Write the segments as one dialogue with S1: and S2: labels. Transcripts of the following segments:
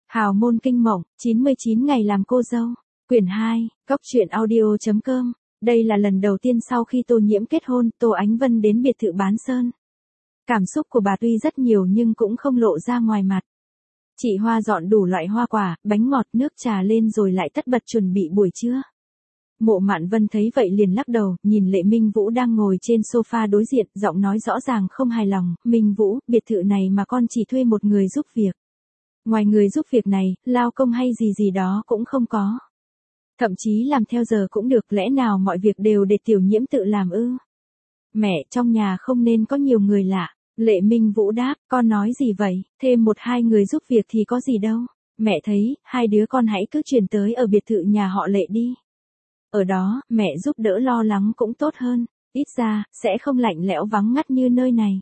S1: Hào môn kinh mộng, 99 ngày làm cô dâu. Quyển 2, Cốc truyện audio.com. Đây là lần đầu tiên sau khi Tô Nhiễm kết hôn, Tô Ánh Vân đến biệt thự Bán Sơn. Cảm xúc của bà tuy rất nhiều nhưng cũng không lộ ra ngoài mặt. Chị Hoa dọn đủ loại hoa quả, bánh ngọt, nước trà lên rồi lại tất bật chuẩn bị buổi trưa. Mộ Mạn Vân thấy vậy liền lắc đầu, nhìn Lệ Minh Vũ đang ngồi trên sofa đối diện, giọng nói rõ ràng không hài lòng. Minh Vũ, biệt thự này mà con chỉ thuê một người giúp việc. Ngoài người giúp việc này, lao công hay gì đó cũng không có. Thậm chí làm theo giờ cũng được, lẽ nào mọi việc đều để Tiểu Nhiễm tự làm ư? Mẹ, trong nhà không nên có nhiều người lạ. Lệ Minh Vũ đáp, con nói gì vậy, thêm một hai người giúp việc thì có gì đâu. Mẹ thấy, hai đứa con hãy cứ chuyển tới ở biệt thự nhà họ Lệ đi. Ở đó, mẹ giúp đỡ lo lắng cũng tốt hơn, ít ra, sẽ không lạnh lẽo vắng ngắt như nơi này.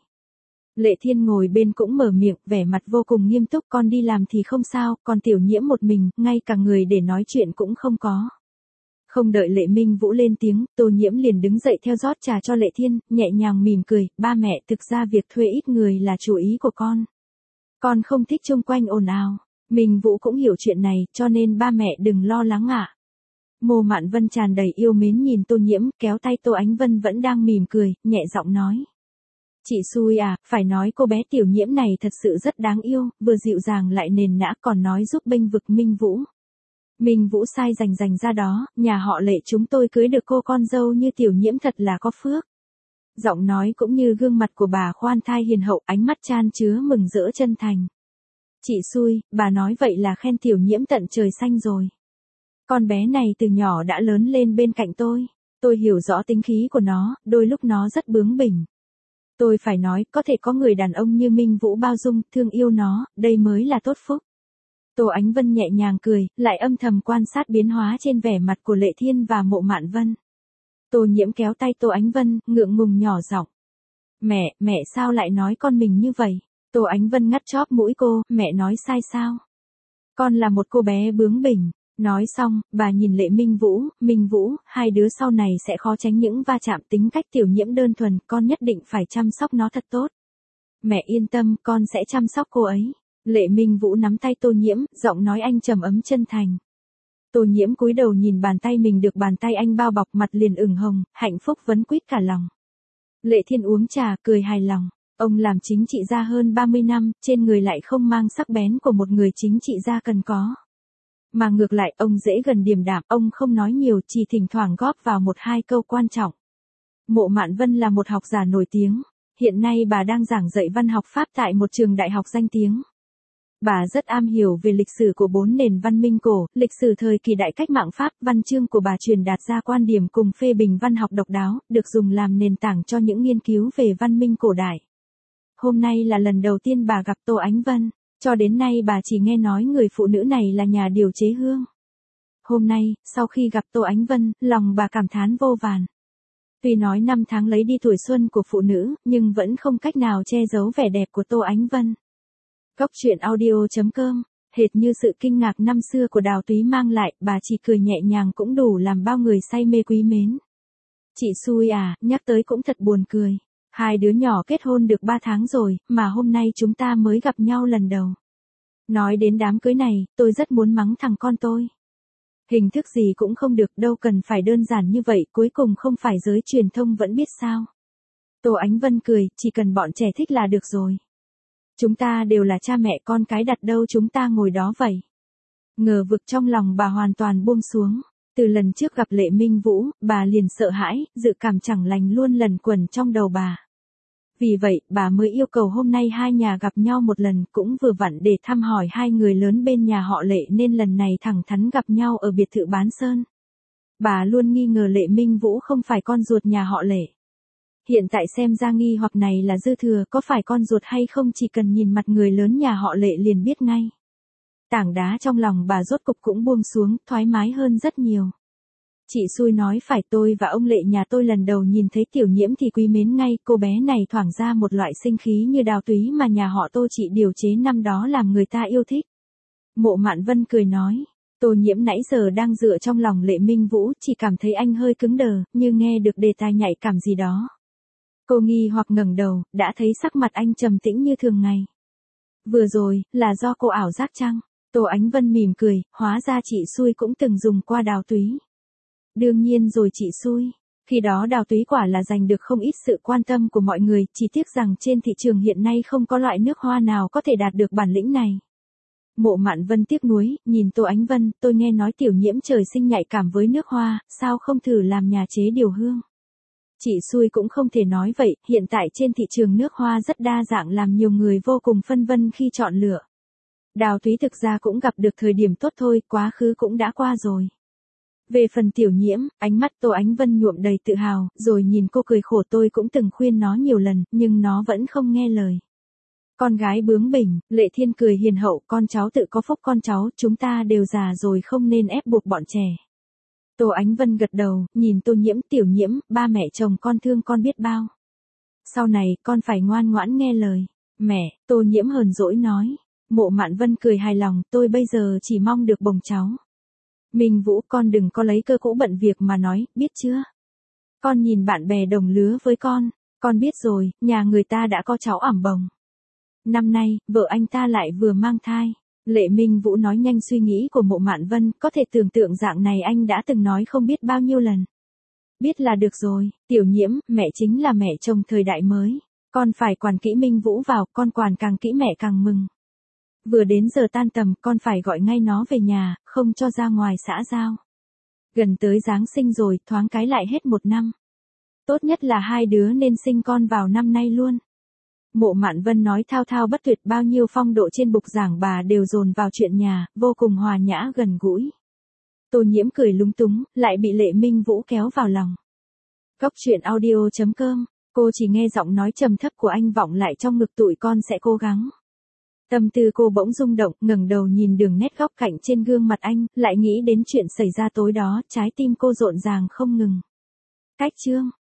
S1: Lệ Thiên ngồi bên cũng mở miệng, vẻ mặt vô cùng nghiêm túc, con đi làm thì không sao, còn Tiểu Nhiễm một mình, ngay cả người để nói chuyện cũng không có. Không đợi Lệ Minh Vũ lên tiếng, Tô Nhiễm liền đứng dậy theo rót trà cho Lệ Thiên, nhẹ nhàng mỉm cười, ba mẹ, thực ra việc thuê ít người là chủ ý của con. Con không thích chung quanh ồn ào. Minh Vũ cũng hiểu chuyện này, cho nên ba mẹ đừng lo lắng ạ. Mộ Mạn Vân tràn đầy yêu mến nhìn Tô Nhiễm, kéo tay Tô Ánh Vân vẫn đang mỉm cười, nhẹ giọng nói. Chị xui à, phải nói cô bé Tiểu Nhiễm này thật sự rất đáng yêu, vừa dịu dàng lại nền nã, còn nói giúp bênh vực Minh Vũ. Minh Vũ sai rành ra đó, nhà họ Lệ chúng tôi cưới được cô con dâu như Tiểu Nhiễm thật là có phước. Giọng nói cũng như gương mặt của bà khoan thai hiền hậu, ánh mắt chan chứa mừng rỡ chân thành. Chị xui, bà nói vậy là khen Tiểu Nhiễm tận trời xanh rồi. Con bé này từ nhỏ đã lớn lên bên cạnh tôi hiểu rõ tính khí của nó, đôi lúc nó rất bướng bỉnh. Tôi phải nói, có thể có người đàn ông như Minh Vũ bao dung, thương yêu nó, đây mới là tốt phúc. Tô Ánh Vân nhẹ nhàng cười, lại âm thầm quan sát biến hóa trên vẻ mặt của Lệ Thiên và Mộ Mạn Vân. Tô Nhiễm kéo tay Tô Ánh Vân, ngượng ngùng nhỏ giọng. Mẹ sao lại nói con mình như vậy? Tô Ánh Vân ngắt chóp mũi cô, mẹ nói sai sao? Con là một cô bé bướng bỉnh. Nói xong, bà nhìn Lệ Minh Vũ, hai đứa sau này sẽ khó tránh những va chạm, tính cách Tiểu Nhiễm đơn thuần, con nhất định phải chăm sóc nó thật tốt. Mẹ yên tâm, con sẽ chăm sóc cô ấy. Lệ Minh Vũ nắm tay Tô Nhiễm, giọng nói anh trầm ấm chân thành. Tô Nhiễm cúi đầu nhìn bàn tay mình được bàn tay anh bao bọc, mặt liền ửng hồng, hạnh phúc vấn quýt cả lòng. Lệ Thiên uống trà, cười hài lòng. Ông làm chính trị gia hơn 30 năm, trên người lại không mang sắc bén của một người chính trị gia cần có. Mà ngược lại, ông dễ gần điềm đạm, ông không nói nhiều, chỉ thỉnh thoảng góp vào một hai câu quan trọng. Mộ Mạn Vân là một học giả nổi tiếng. Hiện nay bà đang giảng dạy văn học Pháp tại một trường đại học danh tiếng. Bà rất am hiểu về lịch sử của 4 nền văn minh cổ, lịch sử thời kỳ đại cách mạng Pháp, văn chương của bà truyền đạt ra quan điểm cùng phê bình văn học độc đáo, được dùng làm nền tảng cho những nghiên cứu về văn minh cổ đại. Hôm nay là lần đầu tiên bà gặp Tô Ánh Vân. Cho đến nay bà chỉ nghe nói người phụ nữ này là nhà điều chế hương. Hôm nay, sau khi gặp Tô Ánh Vân, lòng bà cảm thán vô vàn. Tuy nói 5 tháng lấy đi tuổi xuân của phụ nữ, nhưng vẫn không cách nào che giấu vẻ đẹp của Tô Ánh Vân. Cốc truyện audio.com, hệt như sự kinh ngạc năm xưa của Đào Túy mang lại, bà chỉ cười nhẹ nhàng cũng đủ làm bao người say mê quý mến. Chị xui à, nhắc tới cũng thật buồn cười. Hai đứa nhỏ kết hôn được 3 tháng rồi, mà hôm nay chúng ta mới gặp nhau lần đầu. Nói đến đám cưới này, tôi rất muốn mắng thằng con tôi. Hình thức gì cũng không được, đâu cần phải đơn giản như vậy, cuối cùng không phải giới truyền thông vẫn biết sao. Tô Ánh Vân cười, chỉ cần bọn trẻ thích là được rồi. Chúng ta đều là cha mẹ con cái, đặt đâu chúng ta ngồi đó vậy. Ngờ vực trong lòng bà hoàn toàn buông xuống. Từ lần trước gặp Lệ Minh Vũ, bà liền sợ hãi, dự cảm chẳng lành luôn lẩn quẩn trong đầu bà. Vì vậy, bà mới yêu cầu hôm nay hai nhà gặp nhau một lần, cũng vừa vặn để thăm hỏi hai người lớn bên nhà họ Lệ, nên lần này thẳng thắn gặp nhau ở biệt thự Bán Sơn. Bà luôn nghi ngờ Lệ Minh Vũ không phải con ruột nhà họ Lệ. Hiện tại xem ra nghi hoặc này là dư thừa, có phải con ruột hay không chỉ cần nhìn mặt người lớn nhà họ Lệ liền biết ngay. Tảng đá trong lòng bà rốt cục cũng buông xuống, thoải mái hơn rất nhiều. Chị xui nói phải, tôi và ông Lệ nhà tôi lần đầu nhìn thấy Tiểu Nhiễm thì quý mến ngay, cô bé này thoảng ra một loại sinh khí như Đào Túy mà nhà họ Tô chị điều chế năm đó làm người ta yêu thích. Mộ Mạn Vân cười nói, Tô Nhiễm nãy giờ đang dựa trong lòng Lệ Minh Vũ, chỉ cảm thấy anh hơi cứng đờ, như nghe được đề tài nhạy cảm gì đó. Cô nghi hoặc ngẩng đầu, đã thấy sắc mặt anh trầm tĩnh như thường ngày. Vừa rồi, là do cô ảo giác chăng? Tô Ánh Vân mỉm cười, hóa ra chị xui cũng từng dùng qua đào túy. Đương nhiên rồi chị xui. Khi đó đào túy quả là giành được không ít sự quan tâm của mọi người, chỉ tiếc rằng trên thị trường hiện nay không có loại nước hoa nào có thể đạt được bản lĩnh này. Mộ Mạn Vân tiếc nuối, nhìn Tô Ánh Vân, tôi nghe nói tiểu nhiễm trời sinh nhạy cảm với nước hoa, sao không thử làm nhà chế điều hương. Chị xui cũng không thể nói vậy, hiện tại trên thị trường nước hoa rất đa dạng làm nhiều người vô cùng phân vân khi chọn lựa. Đào túy thực ra cũng gặp được thời điểm tốt thôi, quá khứ cũng đã qua rồi. Về phần tiểu nhiễm, ánh mắt Tô Ánh Vân nhuộm đầy tự hào, rồi nhìn cô cười khổ, tôi cũng từng khuyên nó nhiều lần, nhưng nó vẫn không nghe lời. Con gái bướng bỉnh, Lệ Thiên cười hiền hậu, con cháu tự có phúc con cháu, chúng ta đều già rồi không nên ép buộc bọn trẻ. Tô Ánh Vân gật đầu, nhìn Tô Nhiễm, tiểu nhiễm, ba mẹ chồng con thương con biết bao. Sau này, con phải ngoan ngoãn nghe lời. Mẹ, Tô Nhiễm hờn dỗi nói. Mộ Mạn Vân cười hài lòng, tôi bây giờ chỉ mong được bồng cháu. Minh Vũ, con đừng có lấy cơ cũ bận việc mà nói, biết chưa? Con nhìn bạn bè đồng lứa với con biết rồi, nhà người ta đã có cháu ẵm bồng. Năm nay, vợ anh ta lại vừa mang thai. Lệ Minh Vũ nói nhanh suy nghĩ của Mộ Mạn Vân, có thể tưởng tượng dạng này anh đã từng nói không biết bao nhiêu lần. Biết là được rồi, tiểu nhiễm, mẹ chính là mẹ chồng thời đại mới. Con phải quản kỹ Minh Vũ vào, con quản càng kỹ mẹ càng mừng. Vừa đến giờ tan tầm, con phải gọi ngay nó về nhà, không cho ra ngoài xã giao. Gần tới Giáng sinh rồi, thoáng cái lại hết một năm. Tốt nhất là hai đứa nên sinh con vào năm nay luôn. Mộ Mạn Vân nói thao thao bất tuyệt, bao nhiêu phong độ trên bục giảng bà đều dồn vào chuyện nhà, vô cùng hòa nhã gần gũi. Tô Nhiễm cười lúng túng, lại bị Lệ Minh Vũ kéo vào lòng. Cốc truyện audio.com, cô chỉ nghe giọng nói trầm thấp của anh vọng lại trong ngực, tụi con sẽ cố gắng. Tâm tư cô bỗng rung động, ngẩng đầu nhìn đường nét góc cạnh trên gương mặt anh, lại nghĩ đến chuyện xảy ra tối đó, trái tim cô rộn ràng không ngừng. Cách chương